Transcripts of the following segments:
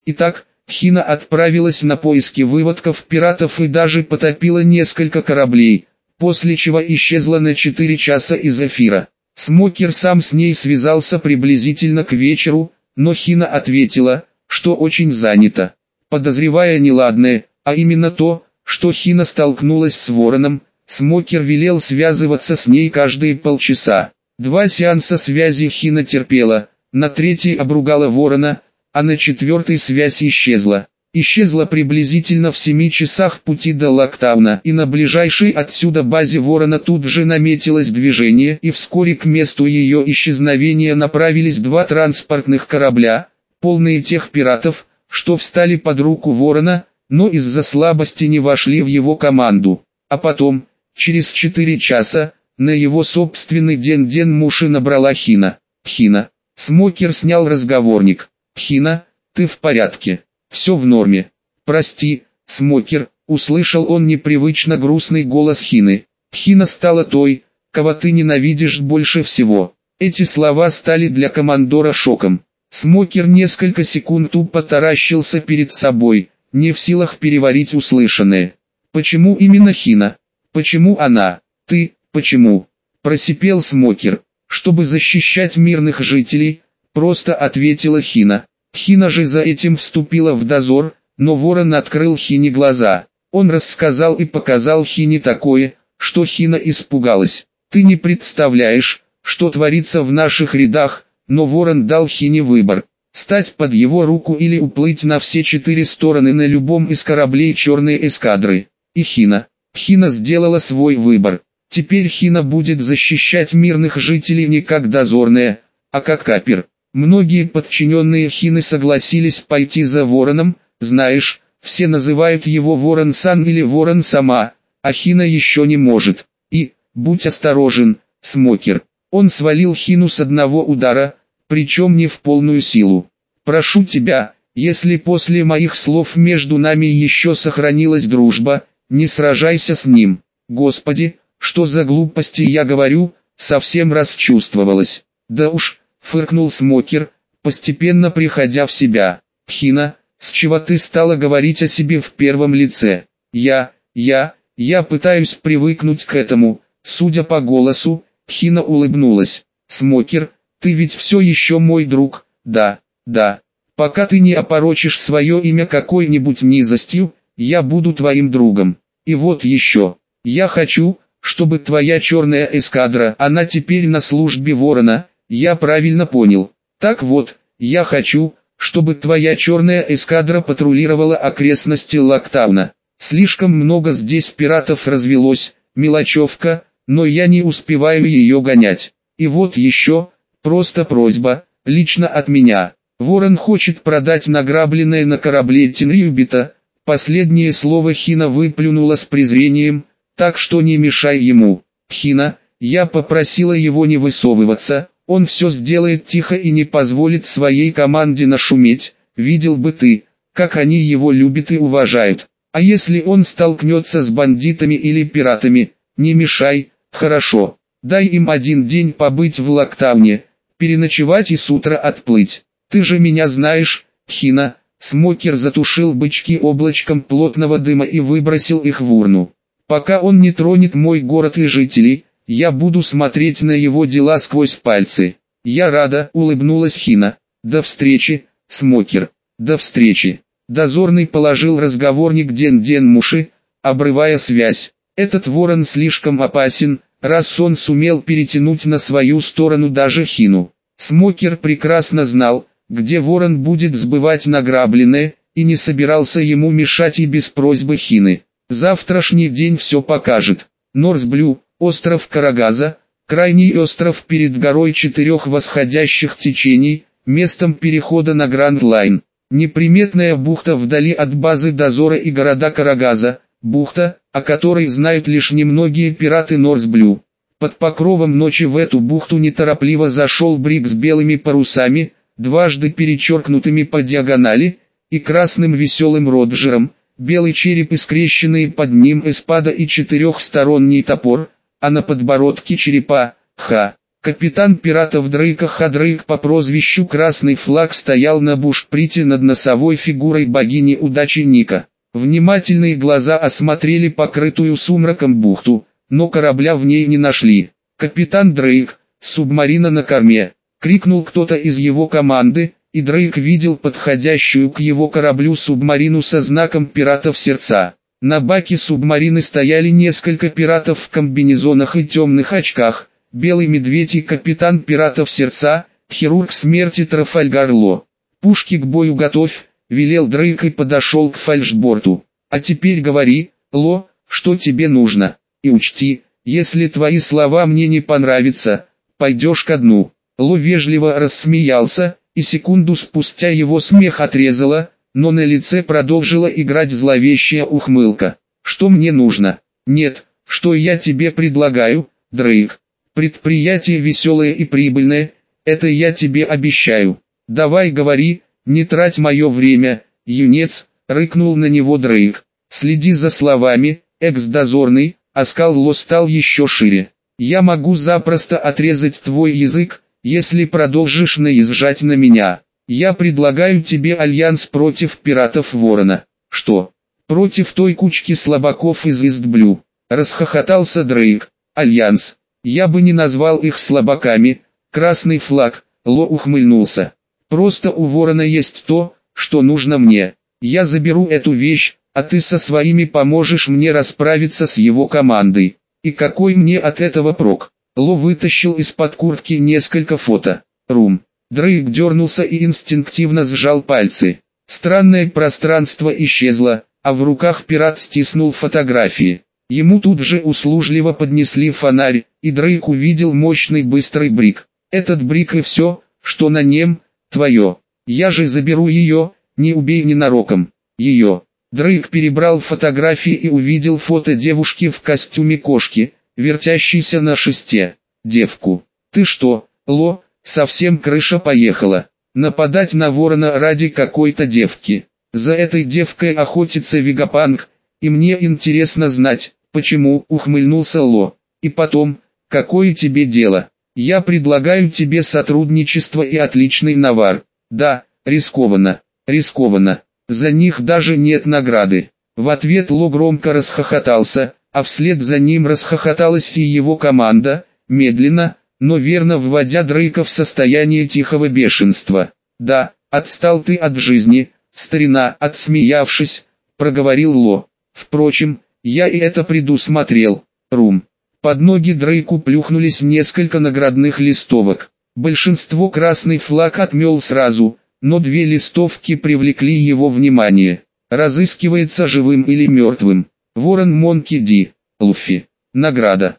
Итак, Хина отправилась на поиски выводков пиратов и даже потопила несколько кораблей, после чего исчезла на 4 часа из эфира. Смокер сам с ней связался приблизительно к вечеру, но Хина ответила, что очень занята. Подозревая неладное, а именно то, что Хина столкнулась с Вороном, Смокер велел связываться с ней каждые полчаса. 2 сеанса связи Хина терпела, на 3-й обругала Ворона, а на 4-й связь исчезла. Исчезла приблизительно в 7 часах пути до Локтауна, и на ближайшей отсюда базе Ворона тут же наметилось движение, и вскоре к месту ее исчезновения направились 2 транспортных корабля, полные тех пиратов, что встали под руку Ворона, но из-за слабости не вошли в его команду. А потом, через 4 часа, на его собственный день Муши набрала Хина. «Хина». Смокер снял разговорник. «Хина, ты в порядке? Все в норме?» «Прости, Смокер», услышал он непривычно грустный голос Хины. «Хина стала той, кого ты ненавидишь больше всего». Эти слова стали для командора шоком. Смокер несколько секунд тупо таращился перед собой, не в силах переварить услышанное. «Почему именно Хина? Почему она? Ты, почему?» Просипел Смокер. «Чтобы защищать мирных жителей», просто ответила Хина. Хина же за этим вступила в дозор, но Ворон открыл Хине глаза. Он рассказал и показал Хине такое, что Хина испугалась. «Ты не представляешь, что творится в наших рядах», но Ворон дал Хине выбор. Стать под его руку или уплыть на все 4 стороны на любом из кораблей черной эскадры. И Хина сделала свой выбор. Теперь Хина будет защищать мирных жителей не как дозорная, а как капер. Многие подчиненные Хины согласились пойти за Вороном, знаешь, все называют его Ворон-сан или Ворон-сама, а Хина еще не может. И, будь осторожен, Смокер. Он свалил Хину с одного удара, причем не в полную силу. Прошу тебя, если после моих слов между нами еще сохранилась дружба, не сражайся с ним. Господи, что за глупости я говорю, совсем расчувствовалась. Да уж, фыркнул Смокер, постепенно приходя в себя. Хина, с чего ты стала говорить о себе в первом лице? Я пытаюсь привыкнуть к этому. Судя по голосу, Хина улыбнулась. Смокер, ты ведь все еще мой друг, да. Пока ты не опорочишь свое имя какой-нибудь низостью, я буду твоим другом. И вот еще, я хочу, чтобы твоя черная эскадра, она теперь на службе Ворона, я правильно понял. Так вот, я хочу, чтобы твоя черная эскадра патрулировала окрестности Локтауна. Слишком много здесь пиратов развелось, мелочевка, но я не успеваю ее гонять. И вот еще, просто просьба, лично от меня. Ворон хочет продать награбленное на корабле Тинрюбита. Последнее слово Хина выплюнула с презрением, так что не мешай ему. Хина, я попросила его не высовываться, он все сделает тихо и не позволит своей команде нашуметь, видел бы ты, как они его любят и уважают. А если он столкнется с бандитами или пиратами, не мешай, хорошо. Дай им 1 день побыть в Локтауне, переночевать и с утра отплыть. Ты же меня знаешь, Хина. Смокер затушил бычки облачком плотного дыма и выбросил их в урну. Пока он не тронет мой город и жителей, я буду смотреть на его дела сквозь пальцы. Я рада, улыбнулась Хина. До встречи, Смокер. До встречи. Дозорный положил разговорник Ден Муши, обрывая связь. Этот Ворон слишком опасен, раз он сумел перетянуть на свою сторону даже Хину. Смокер прекрасно знал, где Ворон будет сбывать награбленное, и не собирался ему мешать и без просьбы Хины. Завтрашний день все покажет. Норсблю, остров Карагаза, крайний остров перед горой 4 восходящих течений, местом перехода на Гранд Лайн. Неприметная бухта вдали от базы дозора и города Карагаза, бухта, о которой знают лишь немногие пираты Норсблю. Под покровом ночи в эту бухту неторопливо зашел бриг с белыми парусами, дважды перечеркнутыми по диагонали, и красным веселым роджером, белый череп и скрещенные под ним эспада и 4-сторонний топор, а на подбородке черепа, Капитан пиратов Дрейка Хадрейк по прозвищу Красный Флаг стоял на бушприте над носовой фигурой богини удачи Ника. Внимательные глаза осмотрели покрытую сумраком бухту, но корабля в ней не нашли. «Капитан Дрейк, субмарина на корме!» — крикнул кто-то из его команды, и Дрейк видел подходящую к его кораблю субмарину со знаком пиратов сердца. На баке субмарины стояли несколько пиратов в комбинезонах и темных очках, белый медведь и капитан пиратов сердца, хирург смерти Трафальгар Ло. «Пушки к бою готовь», — велел Дрейк и подошел к фальшборту. «А теперь говори, Ло, что тебе нужно, и учти, если твои слова мне не понравятся, пойдешь ко дну». Ло вежливо рассмеялся, и секунду спустя его смех отрезало, но на лице продолжила играть зловещая ухмылка. «Что мне нужно? Нет, что я тебе предлагаю, Дрейк. Предприятие веселое и прибыльное, это я тебе обещаю. Давай говори, не трать мое время, юнец», — рыкнул на него Дрейк. «Следи за словами, экс-дозорный», — оскал Ло стал еще шире. «Я могу запросто отрезать твой язык, если продолжишь наезжать на меня. Я предлагаю тебе альянс против пиратов Ворона». «Что? Против той кучки слабаков из Истблю?» — расхохотался Дрейк. «Альянс. Я бы не назвал их слабаками. Красный Флаг», — Ло ухмыльнулся. «Просто у Ворона есть то, что нужно мне. Я заберу эту вещь, а ты со своими поможешь мне расправиться с его командой. И какой мне от этого прок?» Ло вытащил из-под куртки несколько фото. «Рум». Дрейк дернулся и инстинктивно сжал пальцы. Странное пространство исчезло, а в руках пират стиснул фотографии. Ему тут же услужливо поднесли фонарь, и Дрейк увидел мощный быстрый брик. «Этот брик и все, что на нем, твое. Я же заберу ее, не убей ненароком. Ее». Дрейк перебрал фотографии и увидел фото девушки в костюме кошки, вертящейся на шесте. «Девку. Ты что, Ло, совсем крыша поехала? Нападать на Ворона ради какой-то девки? За этой девкой охотится Вегапанк, и мне интересно знать, почему», — ухмыльнулся Ло. «И потом, какое тебе дело? Я предлагаю тебе сотрудничество и отличный навар». «Да, рискованно, рискованно. За них даже нет награды». В ответ Ло громко расхохотался, а вслед за ним расхохоталась и его команда, медленно, но верно вводя Дрейка в состояние тихого бешенства. «Да, отстал ты от жизни, старина», — отсмеявшись, проговорил Ло. «Впрочем, я и это предусмотрел, Рум». Под ноги Дрейку плюхнулись несколько наградных листовок. Большинство Красный Флаг отмел сразу, но две листовки привлекли его внимание. «Разыскивается живым или мертвым. Ворон Монки Ди, Луффи. Награда.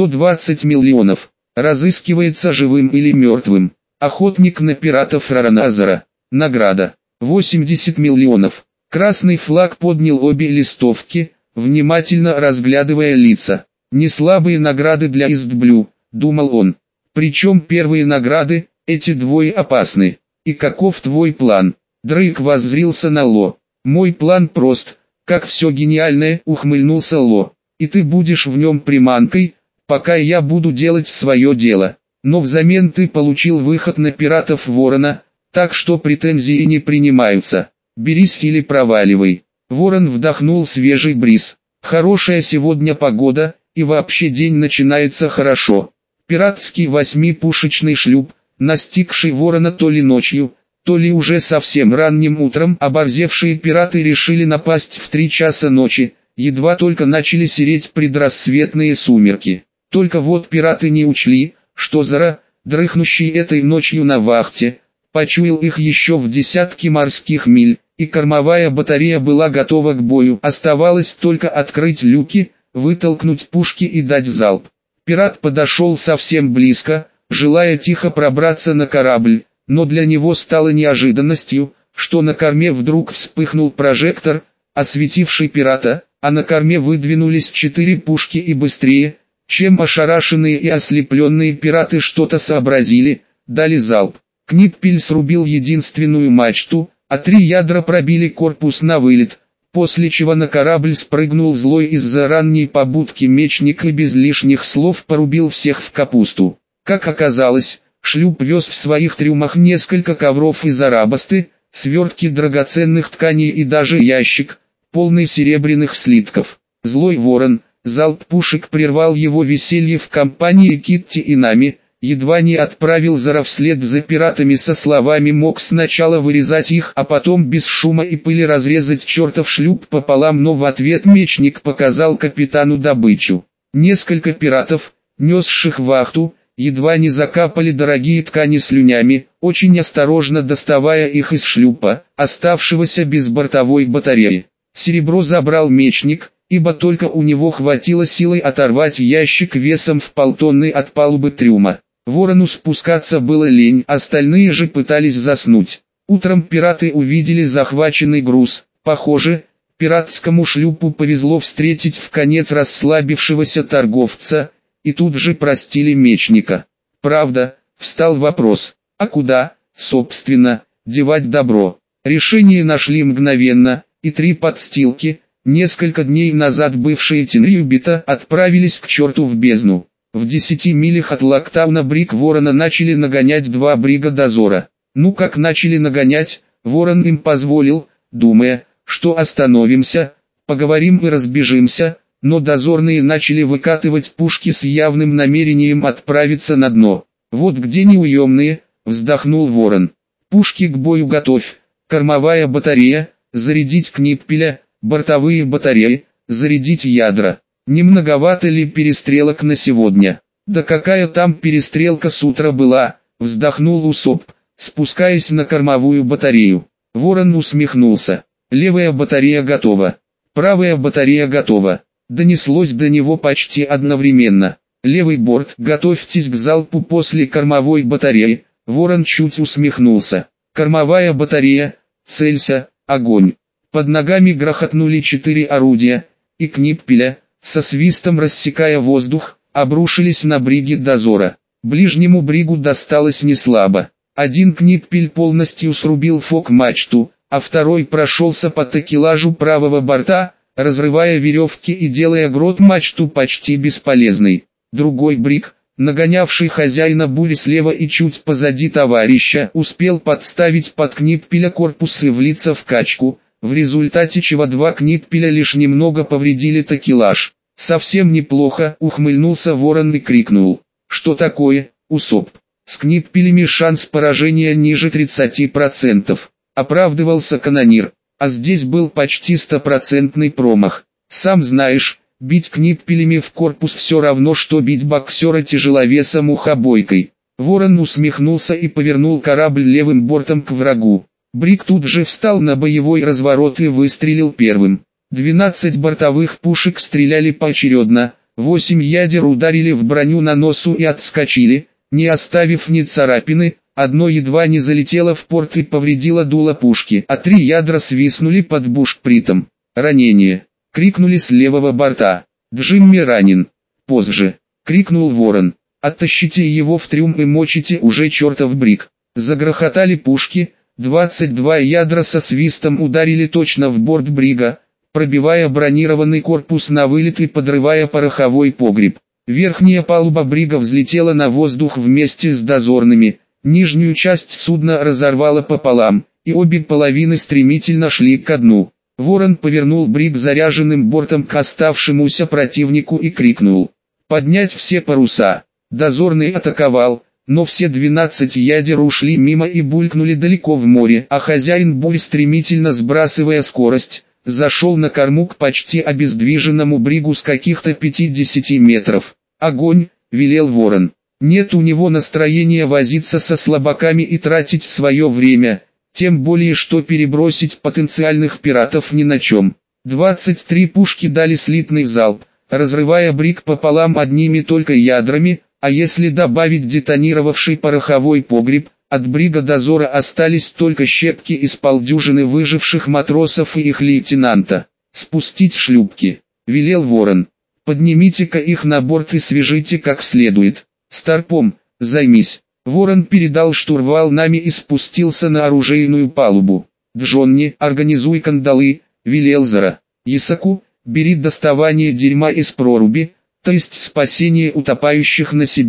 120 миллионов. Разыскивается живым или мертвым. Охотник на пиратов Рараназара. Награда. 80 миллионов. Красный Флаг поднял обе листовки, внимательно разглядывая лица. «Неслабые награды для Истблю», — думал он. «Причем первые награды, эти двое опасны. И каков твой план?» Дрейк воззрился на Ло. «Мой план прост, как все гениальное», — ухмыльнулся Ло. «И ты будешь в нем приманкой, пока я буду делать свое дело. Но взамен ты получил выход на пиратов Ворона, так что претензии не принимаются. Берись или проваливай». Ворон вдохнул свежий бриз. «Хорошая сегодня погода, и вообще день начинается хорошо». Пиратский 8-пушечный шлюп, настигший Ворона то ли ночью, то ли уже совсем ранним утром, оборзевшие пираты решили напасть в 3 часа ночи, едва только начали сереть предрассветные сумерки. Только вот пираты не учли, что Зара, дрыхнущий этой ночью на вахте, почуял их еще в десятки морских миль, и кормовая батарея была готова к бою. Оставалось только открыть люки, вытолкнуть пушки и дать залп. Пират подошел совсем близко, желая тихо пробраться на корабль, но для него стало неожиданностью, что на корме вдруг вспыхнул прожектор, осветивший пирата, а на корме выдвинулись 4 пушки и быстрее, чем ошарашенные и ослепленные пираты что-то сообразили, дали залп. Книппель срубил единственную мачту, а 3 ядра пробили корпус на вылет, после чего на корабль спрыгнул злой из-за ранней побудки мечник и без лишних слов порубил всех в капусту. Как оказалось, шлюп вез в своих трюмах несколько ковров из арабасты, свертки драгоценных тканей и даже ящик, полный серебряных слитков. Злой ворон, залп пушек прервал его веселье в компании Китти и Нами, едва не отправил Зара вслед за пиратами со словами: «Мог сначала вырезать их, а потом без шума и пыли разрезать чертов шлюп пополам», но в ответ мечник показал капитану добычу. Несколько пиратов, несших вахту, едва не закапали дорогие ткани слюнями, очень осторожно доставая их из шлюпа, оставшегося без бортовой батареи. Серебро забрал мечник, ибо только у него хватило силы оторвать ящик весом в полтонны от палубы трюма. Ворону спускаться было лень, остальные же пытались заснуть. Утром пираты увидели захваченный груз. Похоже, пиратскому шлюпу повезло встретить вконец расслабившегося торговца, и тут же простили мечника. Правда, встал вопрос: а куда, собственно, девать добро? Решение нашли мгновенно, и 3 подстилки, несколько дней назад бывшие Тинрюбита, отправились к черту в бездну. В 10 милях от Локтауна бриг Ворона начали нагонять 2 брига дозора. Ну как начали нагонять, Ворон им позволил, думая, что остановимся, поговорим и разбежимся, но дозорные начали выкатывать пушки с явным намерением отправиться на дно. «Вот где неуемные», — вздохнул Ворон. «Пушки к бою готовь, кормовая батарея, зарядить книппеля, бортовые батареи, зарядить ядра. Не многовато ли перестрелок на сегодня?» «Да какая там перестрелка с утра была», — вздохнул Усоп, спускаясь на кормовую батарею. Ворон усмехнулся. «Левая батарея готова. Правая батарея готова». Донеслось до него почти одновременно. «Левый борт, готовьтесь к залпу после кормовой батареи». Ворон чуть усмехнулся. «Кормовая батарея, целься, огонь». Под ногами грохотнули 4 орудия, и книппеля, со свистом рассекая воздух, обрушились на бриги дозора. Ближнему бригу досталось неслабо. Один книппель полностью срубил фок-мачту, а второй прошелся по такелажу правого борта, разрывая веревки и делая грот-мачту почти бесполезной. Другой бриг, нагонявший хозяина бури слева и чуть позади товарища, успел подставить под книппеля корпус и влиться в качку, в результате чего 2 книппеля лишь немного повредили такелаж. «Совсем неплохо», — ухмыльнулся Ворон и крикнул. «Что такое, Усоп? С книппелями шанс поражения ниже 30%. Оправдывался канонир. А здесь был почти 100% промах. Сам знаешь, бить книппелями в корпус все равно, что бить боксера тяжеловесом мухобойкой». Ворон усмехнулся и повернул корабль левым бортом к врагу. Бриг тут же встал на боевой разворот и выстрелил первым. 12 бортовых пушек стреляли поочередно, 8 ядер ударили в броню на носу и отскочили, не оставив ни царапины. Одно едва не залетело в порт и повредило дуло пушки, а 3 ядра свистнули под бушпритом. «Ранение!» — крикнули с левого борта. «Джимми ранен!» «Позже!» — крикнул Ворон. «Оттащите его в трюм и мочите уже чертов бриг!» Загрохотали пушки, 22 ядра со свистом ударили точно в борт брига, пробивая бронированный корпус на вылет и подрывая пороховой погреб. Верхняя палуба брига взлетела на воздух вместе с дозорными. Нижнюю часть судна разорвало пополам, и обе половины стремительно шли ко дну. Ворон повернул бриг заряженным бортом к оставшемуся противнику и крикнул: «Поднять все паруса!» Дозорный атаковал, но все 12 ядер ушли мимо и булькнули далеко в море, а хозяин бури, стремительно сбрасывая скорость, зашел на корму к почти обездвиженному бригу с каких-то 50 метров. «Огонь!» — велел Ворон. Нет у него настроения возиться со слабаками и тратить свое время, тем более что перебросить потенциальных пиратов ни на чем. 23 пушки дали слитный залп, разрывая бриг пополам одними только ядрами, а если добавить детонировавший пороховой погреб, от брига дозора остались только щепки из полдюжины выживших матросов и их лейтенанта. «Спустить шлюпки», — велел Ворон. «Поднимите-ка их на борт и свяжите как следует. Старпом, займись». Ворон передал штурвал Нами и спустился на оружейную палубу. «Джонни, организуй кандалы», — велел Зара. «Ясаку, бери доставание дерьма из проруби, то есть спасение утопающих на себя».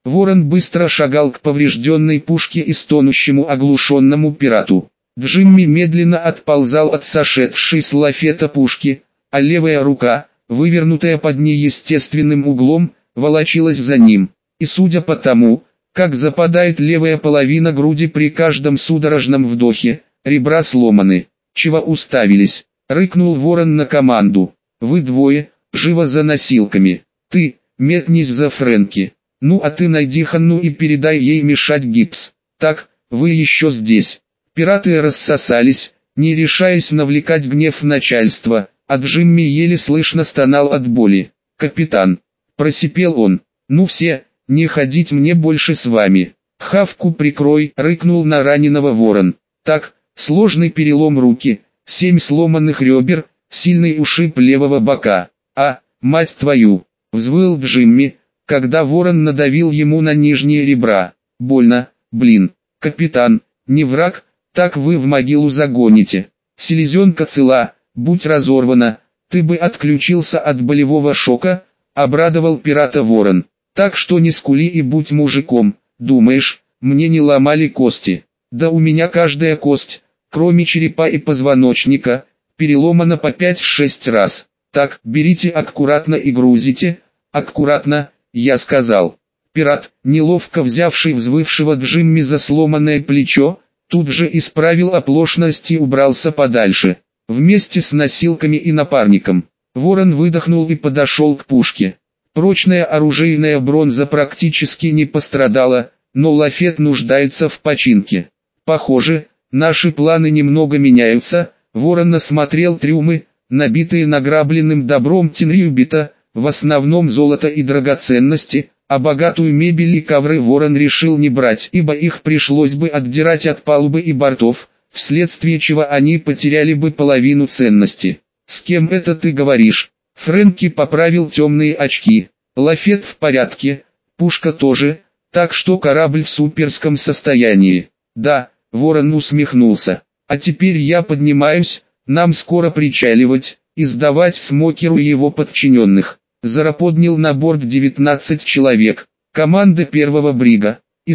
Ворон быстро шагал к поврежденной пушке и стонущему оглушенному пирату. Джимми медленно отползал от сошедшей с лафета пушки, а левая рука, вывернутая под неестественным углом, волочилась за ним. И судя по тому, как западает левая половина груди при каждом судорожном вдохе, ребра сломаны. «Чего уставились?» — рыкнул ворон на команду. «Вы двое, живо за носилками. Ты, метнись за Фрэнки. Ну а ты найди Ханну и передай ей мешать гипс. Так, вы еще здесь». Пираты рассосались, не решаясь навлекать гнев начальства, а Джимми еле слышно стонал от боли. «Капитан!» — просипел он. «Ну все, не ходить мне больше с вами. Хавку прикрой!» — рыкнул на раненого ворон. «Так, сложный перелом руки, 7 сломанных ребер, сильный ушиб левого бока. А, мать твою!» — взвыл Джимми, когда ворон надавил ему на нижние ребра. «Больно, блин, капитан, не враг, так вы в могилу загоните. Селезенка цела, будь разорвана, ты бы отключился от болевого шока», — обрадовал пирата ворон. «Так что не скули и будь мужиком, думаешь, мне не ломали кости? Да у меня каждая кость, кроме черепа и позвоночника, переломана по 5-6 раз. Так, берите аккуратно и грузите, аккуратно, я сказал». Пират, неловко взявший взвывшего Джимми за сломанное плечо, тут же исправил оплошность и убрался подальше. Вместе с носилками и напарником. Ворон выдохнул и подошел к пушке. Прочная оружейная бронза практически не пострадала, но лафет нуждается в починке. «Похоже, наши планы немного меняются», — ворон осмотрел трюмы, набитые награбленным добром Тинрюбита, в основном золото и драгоценности, а богатую мебель и ковры ворон решил не брать, ибо их пришлось бы отдирать от палубы и бортов, вследствие чего они потеряли бы половину ценности. «С кем это ты говоришь?» Фрэнки поправил темные очки. «Лафет в порядке, пушка тоже, так что корабль в суперском состоянии». «Да», — ворон усмехнулся. «А теперь я поднимаюсь, нам скоро причаливать, и сдавать Смокеру и его подчиненных». Заподнял на борт 19 человек. Команда первого брига. Из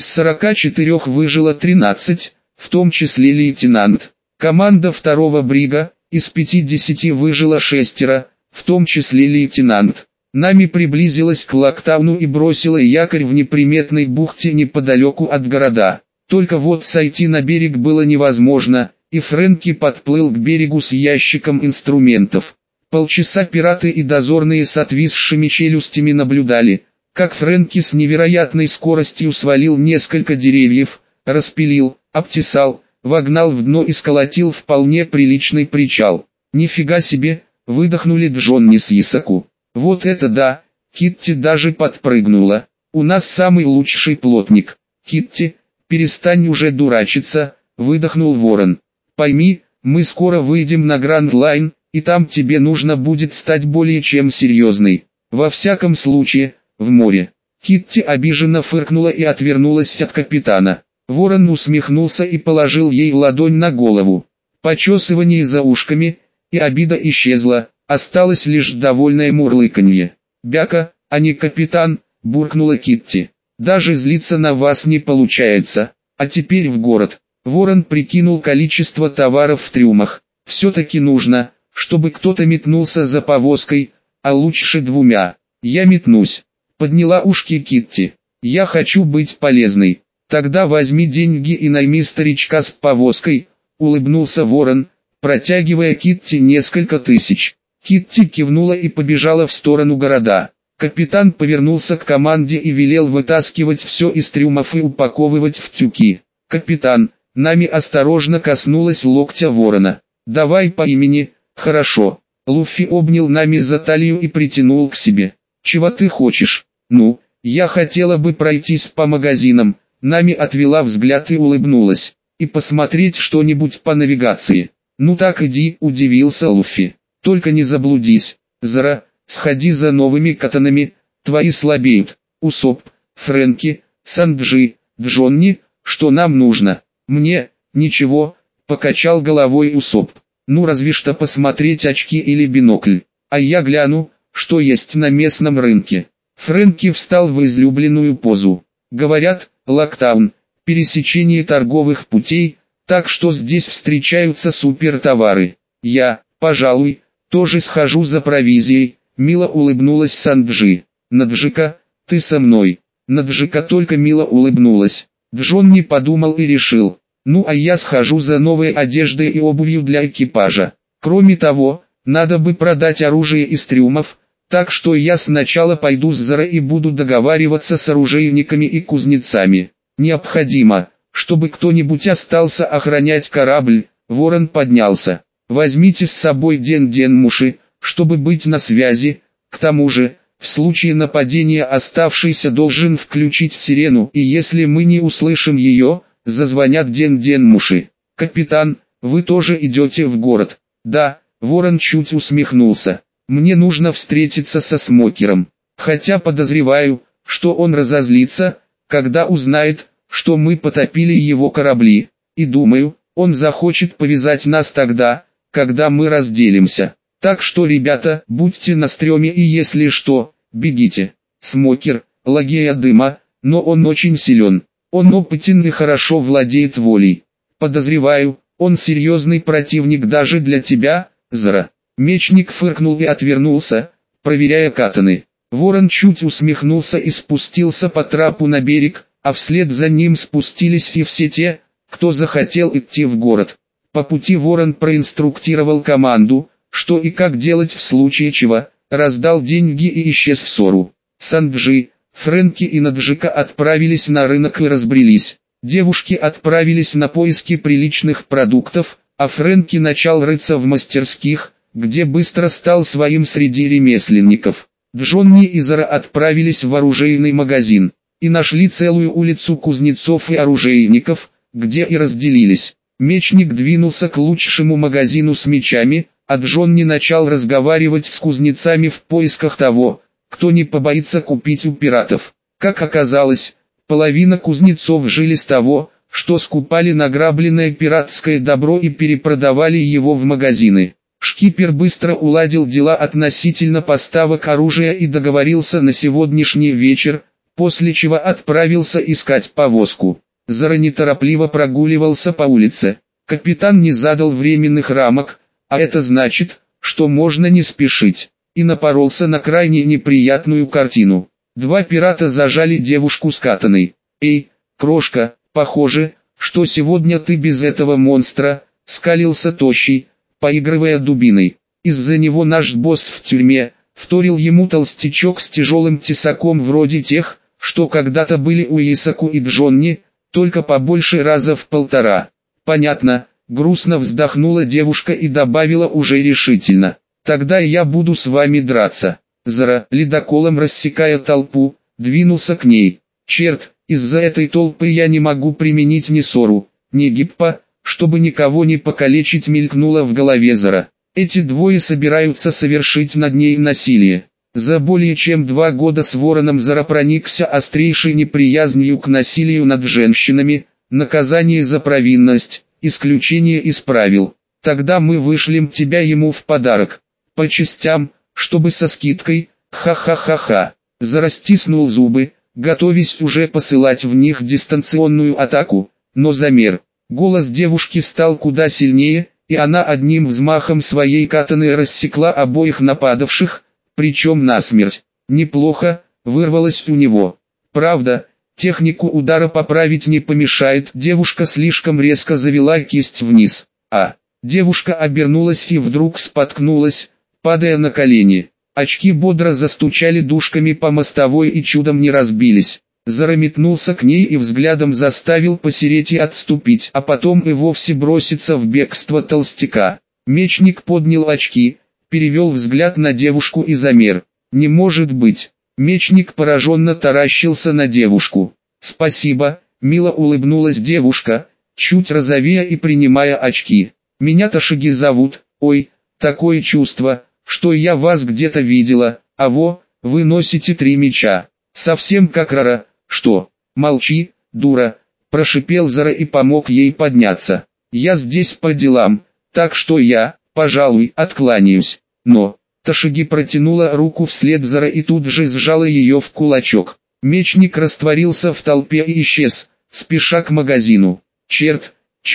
44 выжило 13, в том числе лейтенант. Команда второго брига. Из 50 выжило 6, в том числе лейтенант. Нами приблизилась к Локтауну и бросила якорь в неприметной бухте неподалеку от города. Только вот сойти на берег было невозможно, и Фрэнки подплыл к берегу с ящиком инструментов. Полчаса пираты и дозорные с отвисшими челюстями наблюдали, как Фрэнки с невероятной скоростью свалил несколько деревьев, распилил, обтесал, вогнал в дно и сколотил вполне приличный причал. «Нифига себе!» — выдохнули Джонни с Исаку. «Вот это да!» — Китти даже подпрыгнула. «У нас самый лучший плотник». «Китти, перестань уже дурачиться!» — выдохнул ворон. «Пойми, мы скоро выйдем на Гранд-Лайн, и там тебе нужно будет стать более чем серьезной. Во всяком случае, в море». Китти обиженно фыркнула и отвернулась от капитана. Ворон усмехнулся и положил ей ладонь на голову. Почесывание за ушками, и обида исчезла, осталось лишь довольное мурлыканье. «Бяка, а не капитан», — буркнула Китти. «Даже злиться на вас не получается. А теперь в город». Ворон прикинул количество товаров в трюмах. «Все-таки нужно, чтобы кто-то метнулся за повозкой, а лучше 2. Я метнусь». Подняла ушки Китти. «Я хочу быть полезной». «Тогда возьми деньги и найми старичка с повозкой», — улыбнулся ворон, протягивая Китти несколько тысяч. Китти кивнула и побежала в сторону города. Капитан повернулся к команде и велел вытаскивать все из трюмов и упаковывать в тюки. «Капитан», нами осторожно коснулась локтя ворона. «Давай по имени». «Хорошо». Луффи обнял нами за талию и притянул к себе. «Чего ты хочешь?» «Ну, я хотела бы пройтись по магазинам». Нами отвела взгляд и улыбнулась. «И посмотреть что-нибудь по навигации». «Ну так иди», удивился Луффи. «Только не заблудись. Зара, сходи за новыми катанами, твои слабеют. Усоп, Фрэнки, Санджи, Джонни, что нам нужно?» «Мне, ничего», покачал головой Усоп. «Ну разве что посмотреть очки или бинокль. А я гляну, что есть на местном рынке». Фрэнки встал в излюбленную позу. Говорят, локдаун, пересечение торговых путей, так что здесь встречаются супертовары. Я, пожалуй, тоже схожу за провизией, мило улыбнулась Санджи. Наджика, ты со мной. Наджика только мило улыбнулась. Джон не подумал и решил. Ну а я схожу за новой одеждой и обувью для экипажа. Кроме того, надо бы продать оружие из трюмов, так что я сначала пойду с Зара и буду договариваться с оружейниками и кузнецами. Необходимо, чтобы кто-нибудь остался охранять корабль. Ворон поднялся. Возьмите с собой Ден-Ден-Муши, чтобы быть на связи. К тому же, в случае нападения оставшийся должен включить сирену, и если мы не услышим ее, зазвонят Ден-Ден-Муши. Капитан, вы тоже идете в город? Да, Ворон чуть усмехнулся. Мне нужно встретиться со Смокером. Хотя подозреваю, что он разозлится, когда узнает, что мы потопили его корабли. И думаю, он захочет повязать нас тогда, когда мы разделимся. Так что, ребята, будьте на стреме и если что, бегите. Смокер, лагея дыма, но он очень силен. Он опытен и хорошо владеет волей. Подозреваю, он серьезный противник даже для тебя, Зара. Мечник фыркнул и отвернулся, проверяя катаны. Ворон чуть усмехнулся и спустился по трапу на берег, а вслед за ним спустились и все те, кто захотел идти в город. По пути Ворон проинструктировал команду, что и как делать в случае чего, раздал деньги и исчез в Сору. Санджи, Фрэнки и Наджика отправились на рынок и разбрелись. Девушки отправились на поиски приличных продуктов, а Фрэнки начал рыться в мастерских, где быстро стал своим среди ремесленников. Джонни и Зара отправились в оружейный магазин, и нашли целую улицу кузнецов и оружейников, где и разделились. Мечник двинулся к лучшему магазину с мечами, а Джонни начал разговаривать с кузнецами в поисках того, кто не побоится купить у пиратов. Как оказалось, половина кузнецов жили с того, что скупали награбленное пиратское добро и перепродавали его в магазины. Шкипер быстро уладил дела относительно поставок оружия и договорился на сегодняшний вечер, после чего отправился искать повозку. Зара неторопливо прогуливался по улице. Капитан не задал временных рамок, а это значит, что можно не спешить, и напоролся на крайне неприятную картину. Два пирата зажали девушку с катаной. «Эй, крошка, похоже, что сегодня ты без этого монстра», — скалился тощий, поигрывая дубиной. «Из-за него наш босс в тюрьме», — вторил ему толстячок с тяжелым тесаком вроде тех, что когда-то были у Исаку и Джонни, только побольше раза в 1,5. «Понятно», — грустно вздохнула девушка и добавила уже решительно. «Тогда я буду с вами драться». Зара, ледоколом рассекая толпу, двинулся к ней. «Черт, из-за этой толпы я не могу применить ни Сору, ни Гиппа, чтобы никого не покалечить», мелькнуло в голове Зара. Эти двое собираются совершить над ней насилие. За более чем 2 года с Вороном Зара проникся острейшей неприязнью к насилию над женщинами, наказание за провинность, исключение из правил. «Тогда мы вышлем тебя ему в подарок. По частям, чтобы со скидкой, ха-ха-ха-ха». Зара стиснул зубы, готовясь уже посылать в них дистанционную атаку, но замер. Голос девушки стал куда сильнее, и она одним взмахом своей катаны рассекла обоих нападавших, причем насмерть. «Неплохо», — вырвалось у него. «Правда, технику удара поправить не помешает». Девушка слишком резко завела кисть вниз. Девушка обернулась и вдруг споткнулась, падая на колени. Очки бодро застучали дужками по мостовой и чудом не разбились. Зара метнулся к ней и взглядом заставил посереть и отступить, а потом и вовсе броситься в бегство толстяка. Мечник поднял очки, перевел взгляд на девушку и замер. «Не может быть!» Мечник пораженно таращился на девушку. «Спасибо», — мило улыбнулась девушка, чуть розовея и принимая очки. «Меня Ташиги зовут, ой, такое чувство, что я вас где-то видела, а вы носите 3 меча. Совсем как Рара». «Что? Молчи, дура», — прошипел Зара и помог ей подняться. «Я здесь по делам, так что я, пожалуй, откланяюсь». Но Ташиги протянула руку вслед Зара и тут же сжала ее в кулачок. Мечник растворился в толпе и исчез, спеша к магазину. Черт,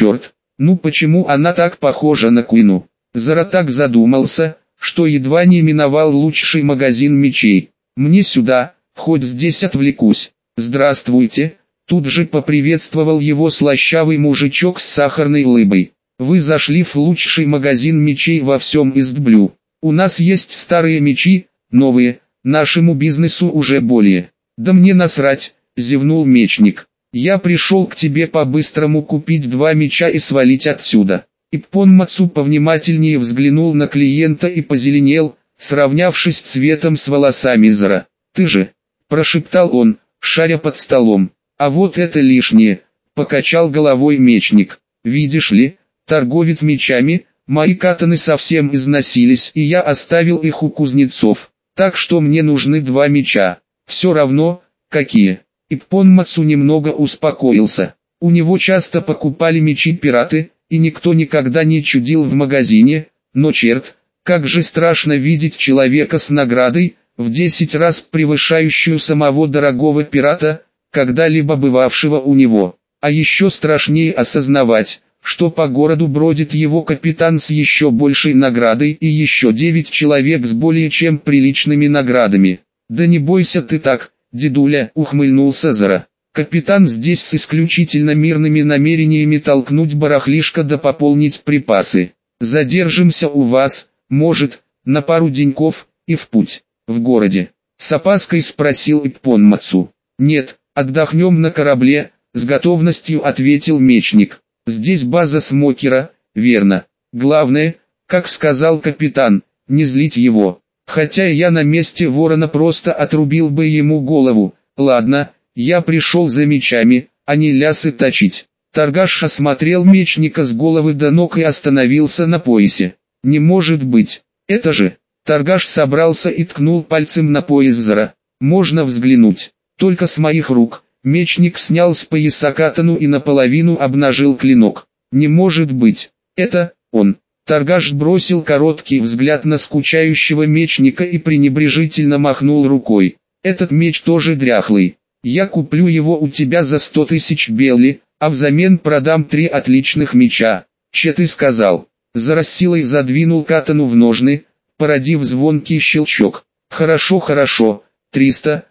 ну почему она так похожа на Куину? Зара так задумался, что едва не миновал лучший магазин мечей. Мне сюда, хоть здесь отвлекусь. Здравствуйте, тут же поприветствовал его слащавый мужичок с сахарной улыбой. Вы зашли в лучший магазин мечей во всем Истблю. У нас есть старые мечи, новые, нашему бизнесу уже более. Да мне насрать, зевнул мечник. Я пришел к тебе по-быстрому купить 2 меча и свалить отсюда. Иппон Мацу повнимательнее взглянул на клиента и позеленел, сравнявшись цветом с волосами Зара. «Ты же», – прошептал он, шаря под столом. «А вот это лишнее», – покачал головой мечник. «Видишь ли, торговец мечами, мои катаны совсем износились и я оставил их у кузнецов, так что мне нужны 2 меча. Все равно, какие». Иппон Мацу немного успокоился. У него часто покупали мечи пираты, и никто никогда не чудил в магазине, но черт, как же страшно видеть человека с наградой, в 10 раз превышающую самого дорогого пирата, когда-либо бывавшего у него. А еще страшнее осознавать, что по городу бродит его капитан с еще большей наградой и еще 9 человек с более чем приличными наградами. «Да не бойся ты так, дедуля», — ухмыльнулся Зара. «Капитан здесь с исключительно мирными намерениями толкнуть барахлишко да пополнить припасы. Задержимся у вас, может, на пару деньков, и в путь». «В городе?» — с опаской спросил Иппон Мацу. «Нет, отдохнем на корабле», — с готовностью ответил мечник. «Здесь база Смокера, верно. Главное, как сказал капитан, не злить его. Хотя я на месте ворона просто отрубил бы ему голову. Ладно, я пришел за мечами, а не лясы точить». Торгаш осмотрел мечника с головы до ног и остановился на поясе. «Не может быть, это же...» Торгаш собрался и ткнул пальцем на пояс Зара. «Можно взглянуть. Только с моих рук». Мечник снял с пояса катану и наполовину обнажил клинок. «Не может быть. Это он». Торгаш бросил короткий взгляд на скучающего мечника и пренебрежительно махнул рукой. «Этот меч тоже дряхлый. Я куплю его у тебя за 100 тысяч белли, а взамен продам 3 отличных меча. Че ты сказал?» Зара с силой задвинул катану в ножны, породив звонкий щелчок. «Хорошо, 300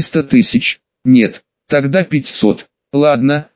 тысяч. Нет, тогда 500. Ладно,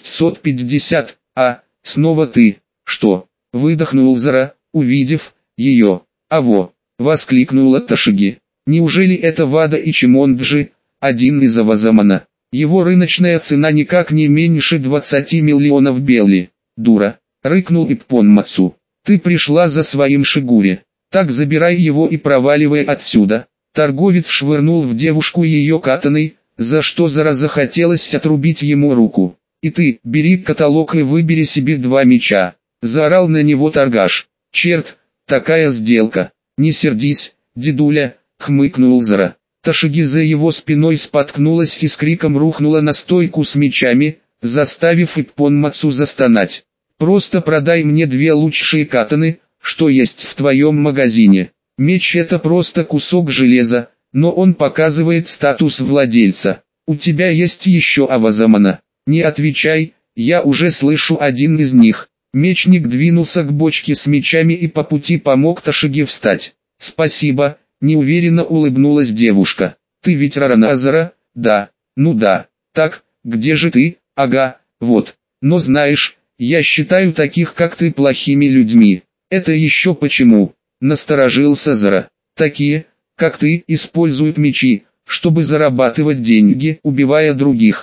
650, снова ты. Что?» Выдохнул Зара, увидев ее. «Аво!» — воскликнула Ташиги. «Неужели это Вада Ичимонджи, один из Авазамана? Его рыночная цена никак не меньше 20 миллионов белли». «Дура!» — рыкнул Иппон Мацу. «Ты пришла за своим Шигури. Так забирай его и проваливай отсюда». Торговец швырнул в девушку ее катаной, за что Зара захотелось отрубить ему руку. «И ты, бери каталог и выбери себе 2 меча». Заорал на него торгаш. «Черт, такая сделка. Не сердись, дедуля», — хмыкнул Зара. Ташиги за его спиной споткнулась и с криком рухнула на стойку с мечами, заставив Иппон Мацу застонать. «Просто продай мне 2 лучшие катаны, что есть в твоем магазине. Меч — это просто кусок железа, но он показывает статус владельца. У тебя есть еще Авазамана. Не отвечай, я уже слышу один из них». Мечник двинулся к бочке с мечами и по пути помог Ташиге встать. «Спасибо», — неуверенно улыбнулась девушка. «Ты ведь Рараназара?» «Да». «Ну да». «Так, где же ты?» «Ага, вот. Но знаешь, я считаю таких как ты плохими людьми». «Это еще почему?» — насторожился Зара. «Такие, как ты, используют мечи, чтобы зарабатывать деньги, убивая других.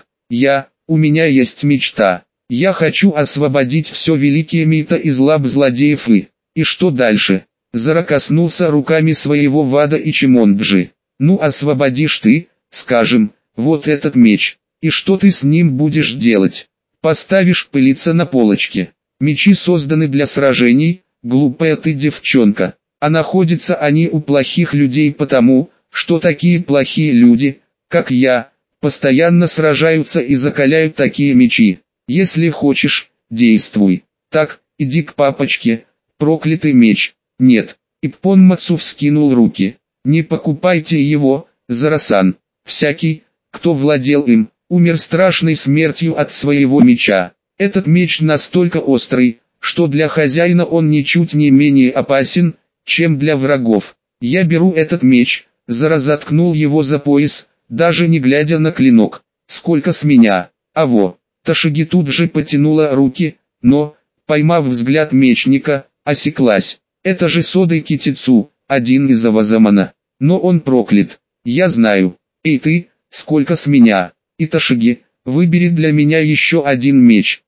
У меня есть мечта. Я хочу освободить все великие мита из лап злодеев и что дальше?» Зара коснулся руками своего Вада Ичимонджи. «Ну освободишь ты, скажем, вот этот меч. И что ты с ним будешь делать? Поставишь пылиться на полочке. Мечи созданы для сражений, глупая ты девчонка. А находятся они у плохих людей потому, что такие плохие люди, как я, постоянно сражаются и закаляют такие мечи. Если хочешь, действуй. Так, иди к папочке, проклятый меч». «Нет». Иппон Мацу вскинул руки. «Не покупайте его, Зара-сан. Всякий, кто владел им, умер страшной смертью от своего меча. Этот меч настолько острый, что для хозяина он ничуть не менее опасен, чем для врагов. Я беру этот меч, заткнул его за пояс, даже не глядя на клинок. Сколько с меня? Аво. Ташиги тут же потянула руки, но, поймав взгляд мечника, осеклась. Это же Содой Китицу, один из Авазамана. Но он проклят. Я знаю. Эй ты, сколько с меня? И Ташиги, выбери для меня еще один меч.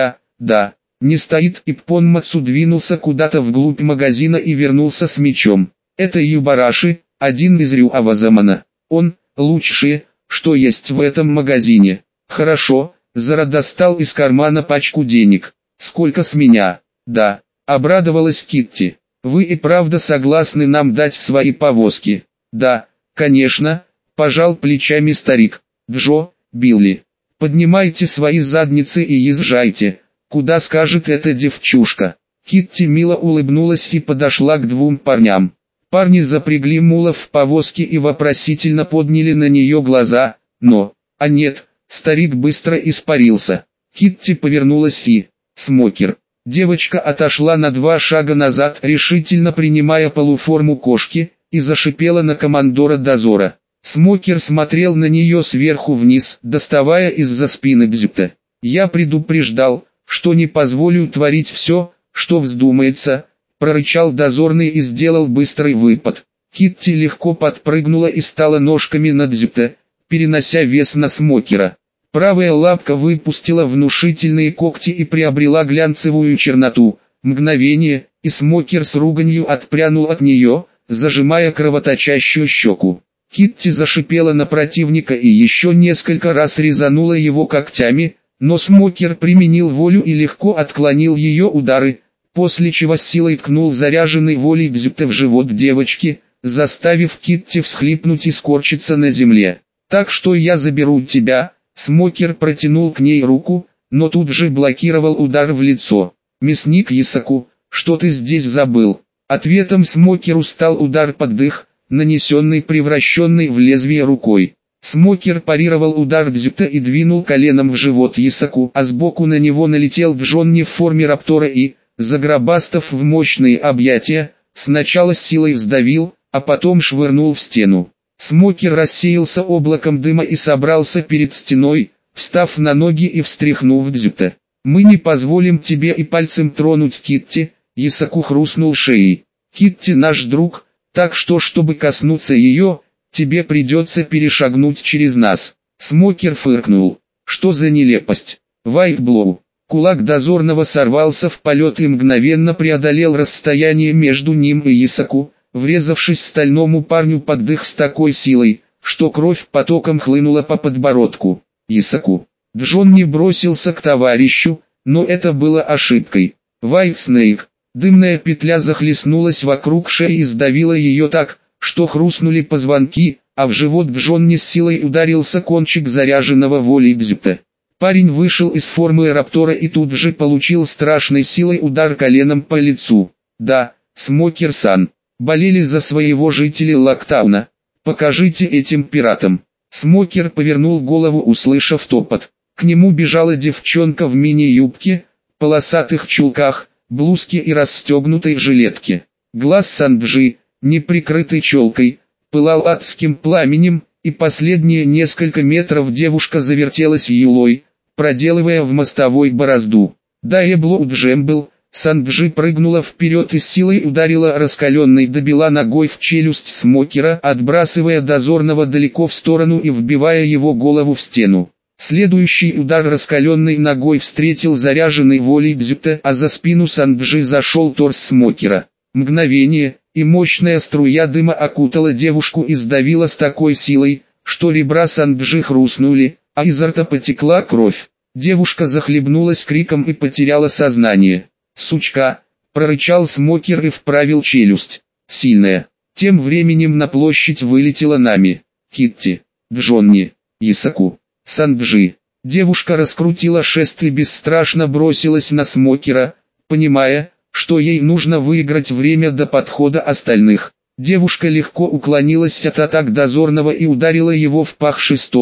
Да. Не стоит. Иппонмацу двинулся куда-то вглубь магазина и вернулся с мечом. Это Юбараши, один из Рю Авазамана. Он, лучшее, что есть в этом магазине. Хорошо, Зара достал из кармана пачку денег. Сколько с меня? Да, обрадовалась Китти. Вы и правда согласны нам дать свои повозки? Да, конечно, пожал плечами старик. Джо, Билли, поднимайте свои задницы и езжайте, куда скажет эта девчушка. Китти мило улыбнулась и подошла к двум парням. Парни запрягли мулов в повозки и вопросительно подняли на нее глаза, но, нет, старик быстро испарился. Китти повернулась и, Смокер. Девочка отошла на 2 шага назад, решительно принимая полуформу кошки, и зашипела на командора дозора. Смокер смотрел на нее сверху вниз, доставая из-за спины Дзюта. «Я предупреждал, что не позволю творить все, что вздумается», прорычал дозорный и сделал быстрый выпад. Китти легко подпрыгнула и стала ножками на Дзюта, перенося вес на Смокера. Правая лапка выпустила внушительные когти и приобрела глянцевую черноту. Мгновение, и Смокер с руганью отпрянул от нее, зажимая кровоточащую щеку. Китти зашипела на противника и еще несколько раз резанула его когтями, но Смокер применил волю и легко отклонил ее удары, после чего с силой ткнул заряженной волей Дзюта в живот девочки, заставив Китти всхлипнуть и скорчиться на земле. «Так что я заберу тебя», Смокер протянул к ней руку, но тут же блокировал удар в лицо. «Мясник Ясаку, что ты здесь забыл?» Ответом Смокеру стал удар под дых, нанесенный превращенной в лезвие рукой. Смокер парировал удар Дзюта и двинул коленом в живот Ясаку, а сбоку на него налетел Джонни в форме раптора и, загробастав в мощные объятия, сначала с силой сдавил, а потом швырнул в стену. Смокер рассеялся облаком дыма и собрался перед стеной, встав на ноги и встряхнув Дзюта. «Мы не позволим тебе и пальцем тронуть Китти», Ясаку хрустнул шеей. «Китти наш друг, так что чтобы коснуться ее, тебе придется перешагнуть через нас». Смокер фыркнул. «Что за нелепость?» Вайтблоу. Кулак дозорного сорвался в полет и мгновенно преодолел расстояние между ним и Ясаку, врезавшись стальному парню под дых с такой силой, что кровь потоком хлынула по подбородку. Ясаку. Джонни бросился к товарищу, но это было ошибкой. White Snake. Дымная петля захлестнулась вокруг шеи и сдавила ее так, что хрустнули позвонки, а в живот Джонни с силой ударился кончик заряженного волей Дзюта. Парень вышел из формы раптора и тут же получил страшной силой удар коленом по лицу. «Да, Смокер-сан, болели за своего жителя Локтауна. Покажите этим пиратам». Смокер повернул голову, услышав топот. К нему бежала девчонка в мини-юбке, полосатых чулках, блузке и расстегнутой жилетке. Глаз Санджи, не прикрытый челкой, пылал адским пламенем, и последние несколько метров девушка завертелась юлой, проделывая в мостовой борозду. Даебло Джембл, Санджи прыгнула вперед и с силой ударила раскаленной до бела ногой в челюсть Смокера, отбрасывая дозорного далеко в сторону и вбивая его голову в стену. Следующий удар раскаленной ногой встретил заряженной волей Дзюта, а за спину Санджи зашел торс Смокера. Мгновение, и мощная струя дыма окутала девушку и сдавила с такой силой, что ребра Санджи хрустнули, а изо рта потекла кровь. Девушка захлебнулась криком и потеряла сознание. «Сучка!» – прорычал Смокер и вправил челюсть. «Сильная!» Тем временем на площадь вылетела Нами, Китти, Джонни, Ясаку, Санджи. Девушка раскрутила шест и бесстрашно бросилась на Смокера, понимая, что ей нужно выиграть время до подхода остальных. Девушка легко уклонилась от атак дозорного и ударила его в пах шестом,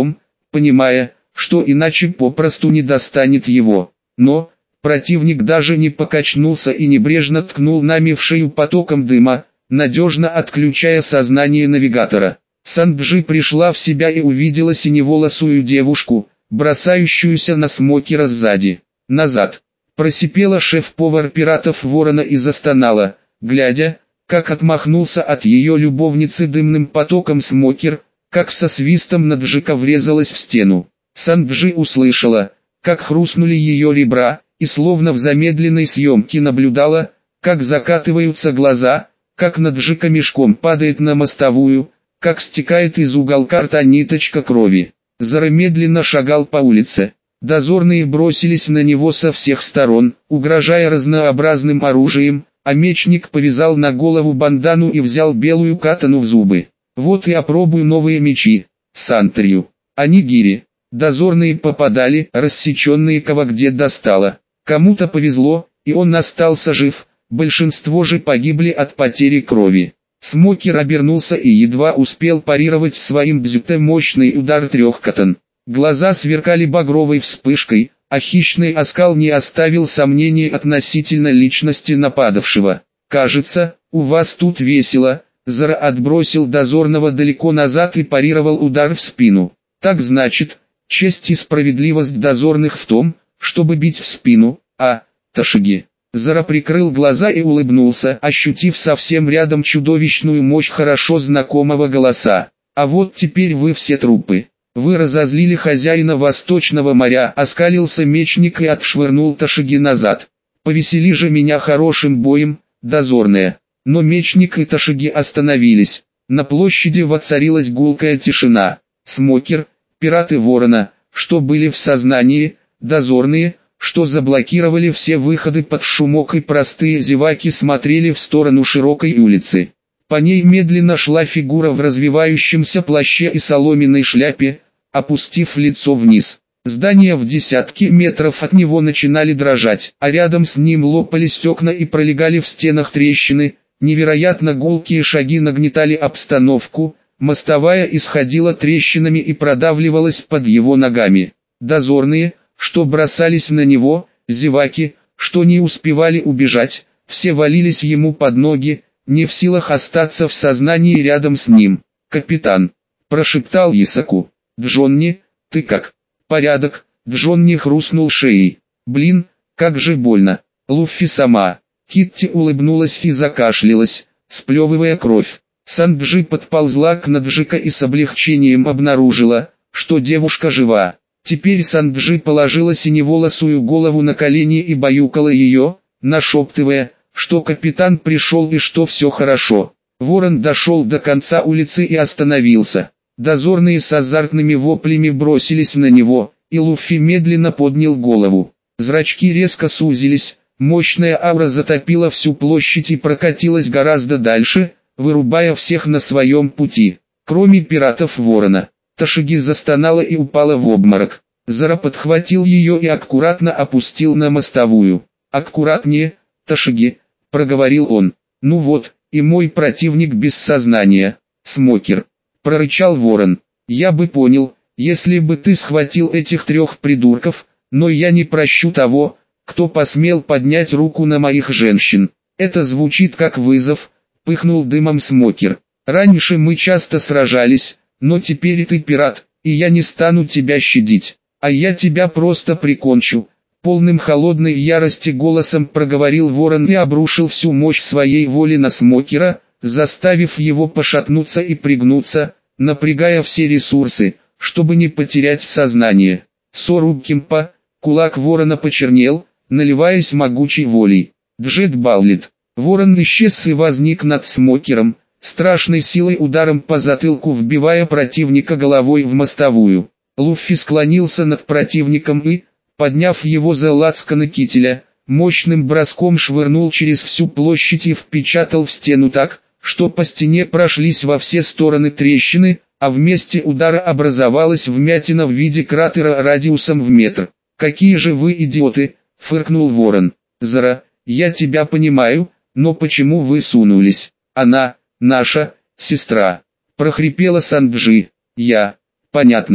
понимая, что иначе попросту не достанет его. Но противник даже не покачнулся и небрежно ткнул нами в шею потоком дыма, надежно отключая сознание навигатора. Санджи пришла в себя и увидела синеволосую девушку, бросающуюся на Смокера сзади. «Назад!» – просипела шеф-повар пиратов Ворона и застонала, глядя, как отмахнулся от ее любовницы дымным потоком Смокер, как со свистом Наджика врезалась в стену. Санджи услышала, как хрустнули ее ребра, и словно в замедленной съемке наблюдала, как закатываются глаза, как Наджика мешком падает на мостовую, как стекает из уголка рта ниточка крови. Зара медленно шагал по улице. Дозорные бросились на него со всех сторон, угрожая разнообразным оружием, а мечник повязал на голову бандану и взял белую катану в зубы. «Вот и опробую новые мечи, Сантрию. Они гири». Дозорные попадали, рассеченные кого где достало. Кому-то повезло, и он остался жив, большинство же погибли от потери крови. Смокер обернулся и едва успел парировать своим бзюте мощный удар трех катан. Глаза сверкали багровой вспышкой, а хищный оскал не оставил сомнений относительно личности нападавшего. «Кажется, у вас тут весело», — Зара отбросил дозорного далеко назад и парировал удар в спину. «Так значит, честь и справедливость дозорных в том, чтобы бить в спину, а, Ташиги». Зара прикрыл глаза и улыбнулся, ощутив совсем рядом чудовищную мощь хорошо знакомого голоса. «А вот теперь вы все трупы. Вы разозлили хозяина Восточного моря», — оскалился мечник и отшвырнул Ташиги назад. «Повесели же меня хорошим боем, дозорная». Но мечник и Ташиги остановились. На площади воцарилась гулкая тишина. Смокер, пираты Ворона, что были в сознании, дозорные, что заблокировали все выходы под шумок, и простые зеваки смотрели в сторону широкой улицы. По ней медленно шла фигура в развивающемся плаще и соломенной шляпе, опустив лицо вниз. Здания в десятки метров от него начинали дрожать, а рядом с ним лопались окна и пролегали в стенах трещины, невероятно гулкие шаги нагнетали обстановку, мостовая исходила трещинами и продавливалась под его ногами. Дозорные, что бросались на него, зеваки, что не успевали убежать, все валились ему под ноги, не в силах остаться в сознании рядом с ним. «Капитан», — прошептал Исаку. «Джонни, ты как?» «Порядок», — Джонни хрустнул шеей. «Блин, как же больно». «Луффи сама». Китти улыбнулась и закашлялась, сплевывая кровь. Санджи подползла к Наджика и с облегчением обнаружила, что девушка жива. Теперь Санджи положила синеволосую голову на колени и баюкала ее, нашептывая, что капитан пришел и что все хорошо. Ворон дошел до конца улицы и остановился. Дозорные с азартными воплями бросились на него, и Луффи медленно поднял голову. Зрачки резко сузились, мощная аура затопила всю площадь и прокатилась гораздо дальше, вырубая всех на своем пути, кроме пиратов Ворона. Ташиги застонала и упала в обморок. Зара подхватил ее и аккуратно опустил на мостовую. «Аккуратнее, Ташиги», — проговорил он. «Ну вот, и мой противник без сознания». «Смокер», — прорычал Ворон. «Я бы понял, если бы ты схватил этих трех придурков, но я не прощу того, кто посмел поднять руку на моих женщин». «Это звучит как вызов», — пыхнул дымом Смокер. «Раньше мы часто сражались, но теперь ты пират, и я не стану тебя щадить, а я тебя просто прикончу». Полным холодной ярости голосом проговорил Ворон и обрушил всю мощь своей воли на Смокера, заставив его пошатнуться и пригнуться, напрягая все ресурсы, чтобы не потерять сознание. Сорубкимпа, кулак Ворона почернел, наливаясь могучей волей. Джет Баллет. Ворон исчез и возник над Смокером, страшной силой ударом по затылку вбивая противника головой в мостовую. Луффи склонился над противником и, подняв его за лацканы кителя, мощным броском швырнул через всю площадь и впечатал в стену так, что по стене прошлись во все стороны трещины, а в месте удара образовалась вмятина в виде кратера радиусом в метр. «Какие же вы идиоты!» — фыркнул Ворон. «Зара, я тебя понимаю, но почему вы сунулись? Она, наша, сестра!» — прохрипела Санджи. «Понятно.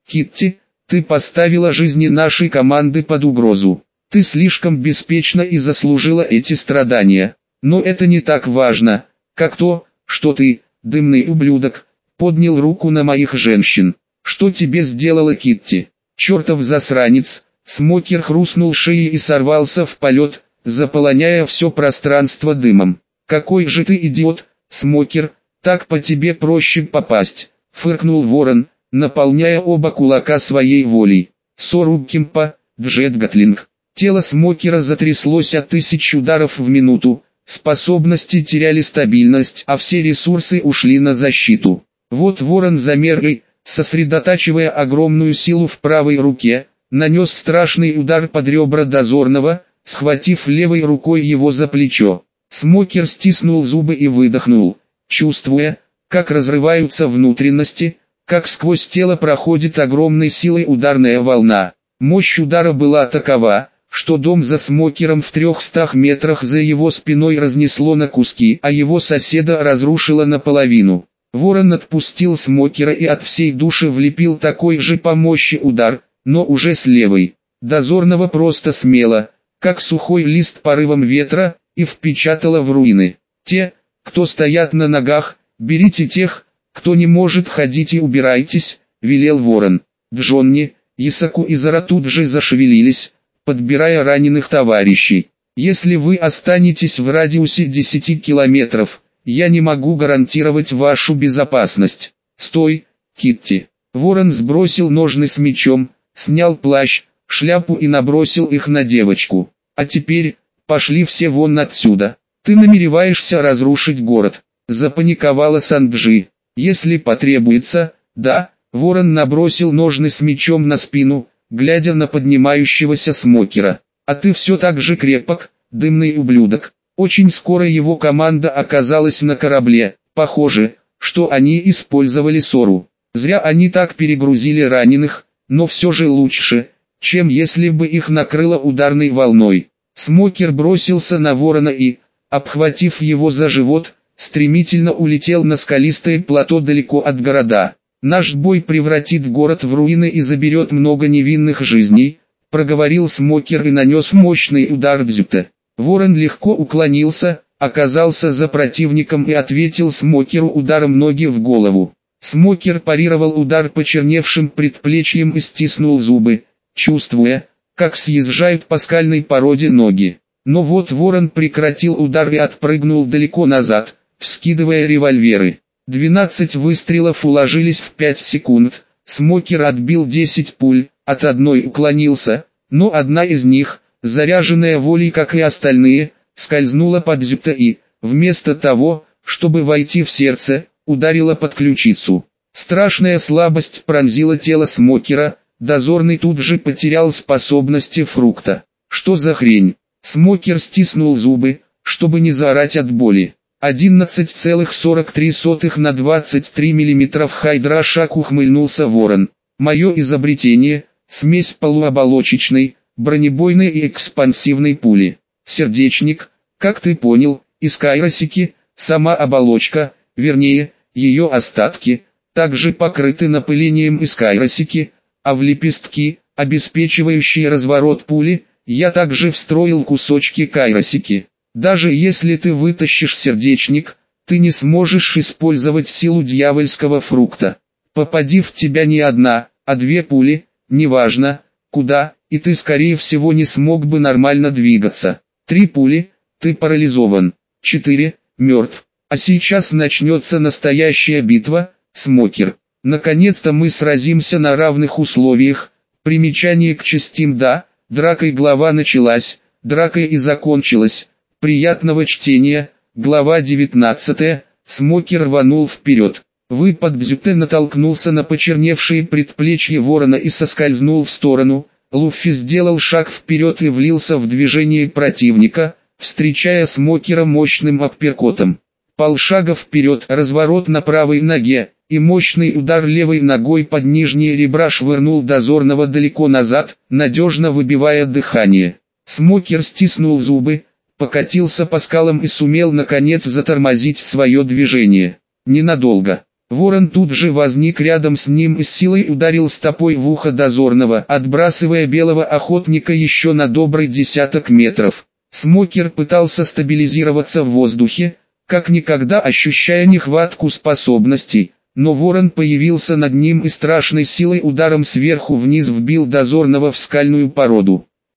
Китти, ты поставила жизни нашей команды под угрозу. Ты слишком беспечна и заслужила эти страдания. Но это не так важно, как то, что ты, дымный ублюдок, поднял руку на моих женщин. Что тебе сделала Китти? Чертов засранец!» Смокер хрустнул шеей и сорвался в полет, заполоняя все пространство дымом. «Какой же ты идиот, Смокер, так по тебе проще попасть!» — фыркнул ворон, наполняя оба кулака своей волей. «Сору Кимпа, Джет Гатлинг». Тело Смокера затряслось от 1000 ударов в минуту, способности теряли стабильность, а все ресурсы ушли на защиту. Вот ворон замер и, сосредотачивая огромную силу в правой руке, нанес страшный удар под ребра дозорного, схватив левой рукой его за плечо. Смокер стиснул зубы и выдохнул, чувствуя, как разрываются внутренности, как сквозь тело проходит огромной силой ударная волна. Мощь удара была такова, что дом за Смокером в 300 метрах за его спиной разнесло на куски, а его соседа разрушило наполовину. Ворон отпустил Смокера и от всей души влепил такой же по мощи удар, но уже с левой. Дозорного просто смело, как сухой лист порывом ветра, и впечатало в руины. «Те, кто стоят на ногах, берите тех, кто не может ходить, и убирайтесь», — велел ворон. Джонни, Исаку и Зара тут же зашевелились, подбирая раненых товарищей. «Если вы останетесь в радиусе 10 километров, я не могу гарантировать вашу безопасность». «Стой, Китти!» Ворон сбросил ножны с мечом, снял плащ, шляпу и набросил их на девочку. «А теперь, пошли все вон отсюда. Ты намереваешься разрушить город», — запаниковала Санджи. «Если потребуется, да». Ворон набросил ножны с мечом на спину, глядя на поднимающегося Смокера. «А ты все так же крепок, дымный ублюдок». Очень скоро его команда оказалась на корабле. Похоже, что они использовали Сору. Зря они так перегрузили раненых, но все же лучше, чем если бы их накрыло ударной волной. Смокер бросился на ворона и, обхватив его за живот, стремительно улетел на скалистое плато далеко от города. «Наш бой превратит город в руины и заберет много невинных жизней», — проговорил Смокер и нанес мощный удар Дзюте. Ворон легко уклонился, оказался за противником и ответил Смокеру ударом ноги в голову. Смокер парировал удар почерневшим предплечьем и стиснул зубы, чувствуя, как съезжают по скальной породе ноги. Но вот ворон прекратил удар и отпрыгнул далеко назад, вскидывая револьверы. 12 выстрелов уложились в 5 секунд, Смокер отбил 10 пуль, от одной уклонился, но одна из них, заряженная волей как и остальные, скользнула под Дзюте и, вместо того, чтобы войти в сердце, ударила под ключицу. Страшная слабость пронзила тело Смокера, дозорный тут же потерял способности фрукта. «Что за хрень?» Смокер стиснул зубы, чтобы не заорать от боли. 11,43 на 23 мм Хайдрашак, ухмыльнулся ворон. «Мое изобретение, смесь полуоболочечной, бронебойной и экспансивной пули. Сердечник, как ты понял, из кайросики, сама оболочка, вернее, ее остатки, также покрыты напылением из кайросики, а в лепестки, обеспечивающие разворот пули, я также встроил кусочки кайросики. Даже если ты вытащишь сердечник, ты не сможешь использовать силу дьявольского фрукта. Попади в тебя не одна, а 2 пули, неважно, куда, и ты скорее всего не смог бы нормально двигаться. 3 пули, ты парализован. 4, мертв. А сейчас начнется настоящая битва, Смокер. Наконец-то мы сразимся на равных условиях. Примечание к частям «да», дракой глава началась, дракой и закончилась. Приятного чтения. Глава 19. Смокер рванул вперед. Выпад Дзюте натолкнулся на почерневшие предплечья ворона и соскользнул в сторону. Луффи сделал шаг вперед и влился в движение противника, встречая Смокера мощным апперкотом. Полшага вперед, разворот на правой ноге, и мощный удар левой ногой под нижние ребра швырнул дозорного далеко назад, надежно выбивая дыхание. Смокер стиснул зубы, покатился по скалам и сумел наконец затормозить свое движение. Ненадолго. Ворон тут же возник рядом с ним и с силой ударил стопой в ухо дозорного, отбрасывая белого охотника еще на добрый десяток метров. Смокер пытался стабилизироваться в воздухе, как никогда ощущая нехватку способностей, но ворон появился над ним и страшной силой ударом сверху вниз вбил дозорного в скальную породу.